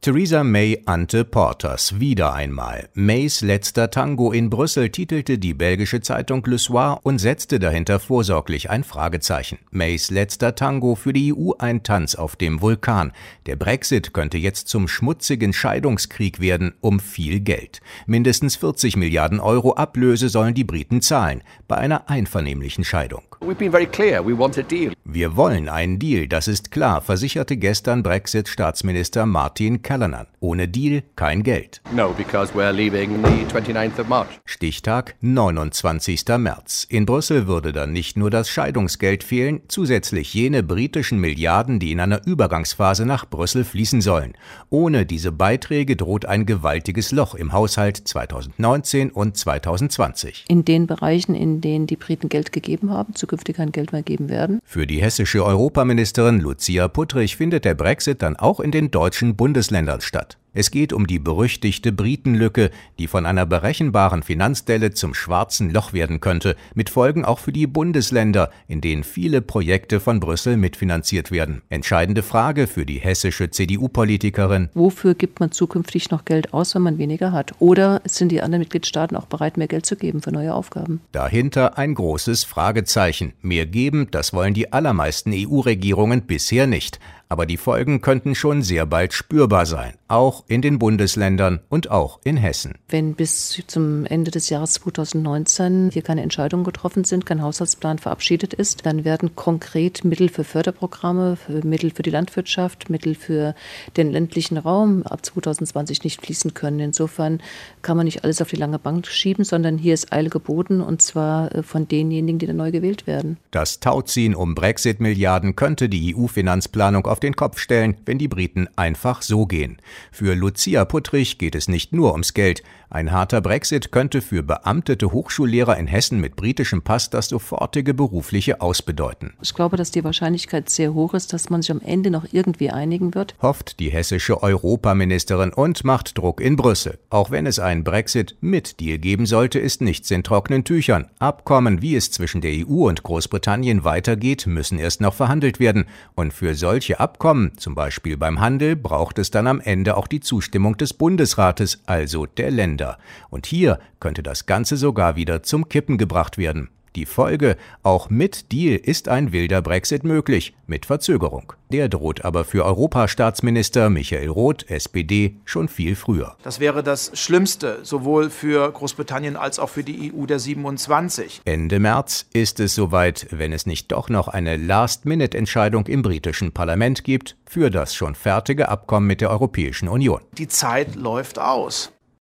Theresa May ante Portas wieder einmal. Mays letzter Tango in Brüssel titelte die belgische Zeitung Le Soir und setzte dahinter vorsorglich ein Fragezeichen. Mays letzter Tango für die EU ein Tanz auf dem Vulkan. Der Brexit könnte jetzt zum schmutzigen Scheidungskrieg werden um viel Geld. Mindestens 40 Milliarden Euro Ablöse sollen die Briten zahlen, bei einer einvernehmlichen Scheidung. Wir wollen einen Deal, das ist klar, versicherte gestern Brexit-Staatsminister Martin Callanan. Ohne Deal kein Geld. No, because we're leaving the 29th of March. Stichtag 29. März. In Brüssel würde dann nicht nur das Scheidungsgeld fehlen, zusätzlich jene britischen Milliarden, die in einer Übergangsphase nach Brüssel fließen sollen. Ohne diese Beiträge droht ein gewaltiges Loch im Haushalt 2019 und 2020. In den Bereichen, in denen die Briten Geld gegeben haben, zukünftig kein Geld mehr geben werden. Für die hessische Europaministerin Lucia Puttrich findet der Brexit dann auch in den deutschen Bundesländern statt. Es geht um die berüchtigte Britenlücke, die von einer berechenbaren Finanzdelle zum schwarzen Loch werden könnte, mit Folgen auch für die Bundesländer, in denen viele Projekte von Brüssel mitfinanziert werden. Entscheidende Frage für die hessische CDU-Politikerin: Wofür gibt man zukünftig noch Geld aus, wenn man weniger hat? Oder sind die anderen Mitgliedstaaten auch bereit, mehr Geld zu geben für neue Aufgaben? Dahinter ein großes Fragezeichen. Mehr geben, das wollen die allermeisten EU-Regierungen bisher nicht. Aber die Folgen könnten schon sehr bald spürbar sein, auch in den Bundesländern und auch in Hessen. Wenn bis zum Ende des Jahres 2019 hier keine Entscheidungen getroffen sind, kein Haushaltsplan verabschiedet ist, dann werden konkret Mittel für Förderprogramme, Mittel für die Landwirtschaft, Mittel für den ländlichen Raum ab 2020 nicht fließen können. Insofern kann man nicht alles auf die lange Bank schieben, sondern hier ist Eile geboten, und zwar von denjenigen, die dann neu gewählt werden. Das Tauziehen um Brexit-Milliarden könnte die EU-Finanzplanung auf den Kopf stellen, wenn die Briten einfach so gehen. Für Lucia Puttrich geht es nicht nur ums Geld. Ein harter Brexit könnte für beamtete Hochschullehrer in Hessen mit britischem Pass das sofortige berufliche Aus bedeuten. Ich glaube, dass die Wahrscheinlichkeit sehr hoch ist, dass man sich am Ende noch irgendwie einigen wird, hofft die hessische Europaministerin und macht Druck in Brüssel. Auch wenn es einen Brexit mit Deal geben sollte, ist nichts in trockenen Tüchern. Abkommen, wie es zwischen der EU und Großbritannien weitergeht, müssen erst noch verhandelt werden. Und für solche Abkommen, zum Beispiel beim Handel, braucht es dann am Ende auch die Zustimmung des Bundesrates, also der Länder. Und hier könnte das Ganze sogar wieder zum Kippen gebracht werden. Die Folge: Auch mit Deal ist ein wilder Brexit möglich, mit Verzögerung. Der droht aber für Europastaatsminister Michael Roth, SPD, schon viel früher. Das wäre das Schlimmste, sowohl für Großbritannien als auch für die EU der 27. Ende März ist es soweit, wenn es nicht doch noch eine Last-Minute-Entscheidung im britischen Parlament gibt für das schon fertige Abkommen mit der Europäischen Union. Die Zeit läuft aus.